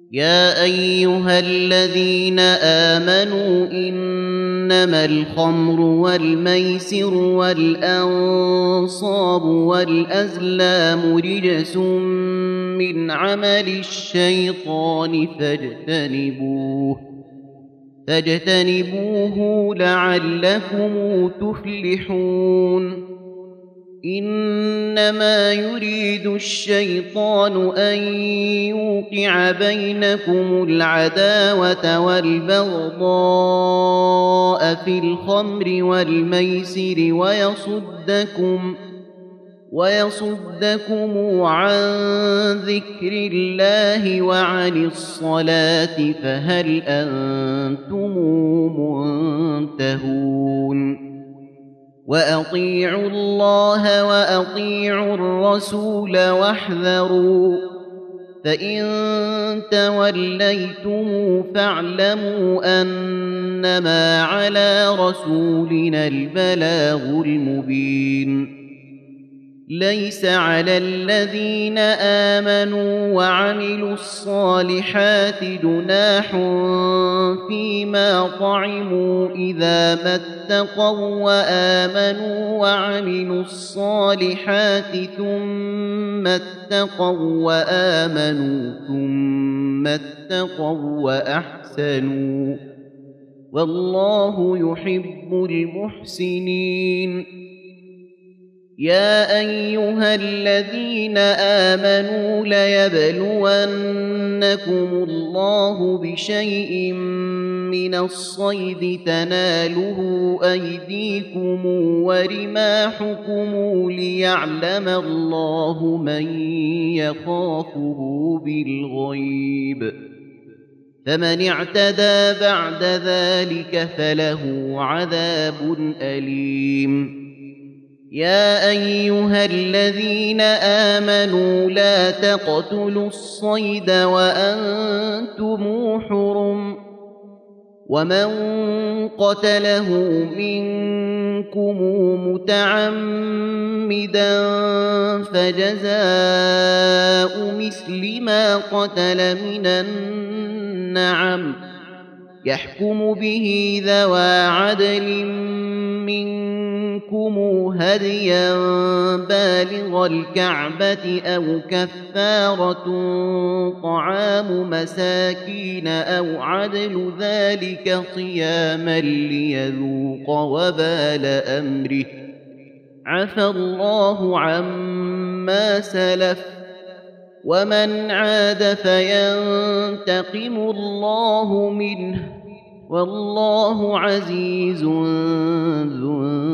يا أيها الذين آمنوا إنما الخمر والميسر والأنصاب والأزلام رجس من عمل الشيطان فاجتنبوه لعلكم تفلحون إنما يريد الشيطان أن يوقع بينكم العداوة والبغضاء في الخمر والميسر ويصدكم عن ذكر الله وعن الصلاة فهل أنتم منتهون وأطيعوا الله وأطيعوا الرسول واحذروا فإن توليتم فاعلموا أنما على رسولنا البلاغ المبين ليس على الذين آمنوا وعملوا الصالحات جناح فيما طعموا إذا ما اتقوا وآمنوا وعملوا الصالحات ثم اتقوا وآمنوا ثم اتقوا وأحسنوا والله يحب المحسنين يا أيها الذين آمنوا ليبلونكم الله بشيء من الصيد تناله أيديكم ورماحكم ليعلم الله من يخافه بالغيب فمن اعتدى بعد ذلك فله عذاب أليم يا أيها الذين آمنوا لا تقتلوا الصيد وأنتم حرم ومن قتله منكم متعمدا فجزاء مثل ما قتل من النعم يحكم به ذوى عدل منكم هديا بالغ الكعبة أو كفارة طعام مساكين أو عدل ذلك صياما ليذوق وبال أمره عفى الله عما سلف ومن عاد فينتقم الله منه والله عزيز ذو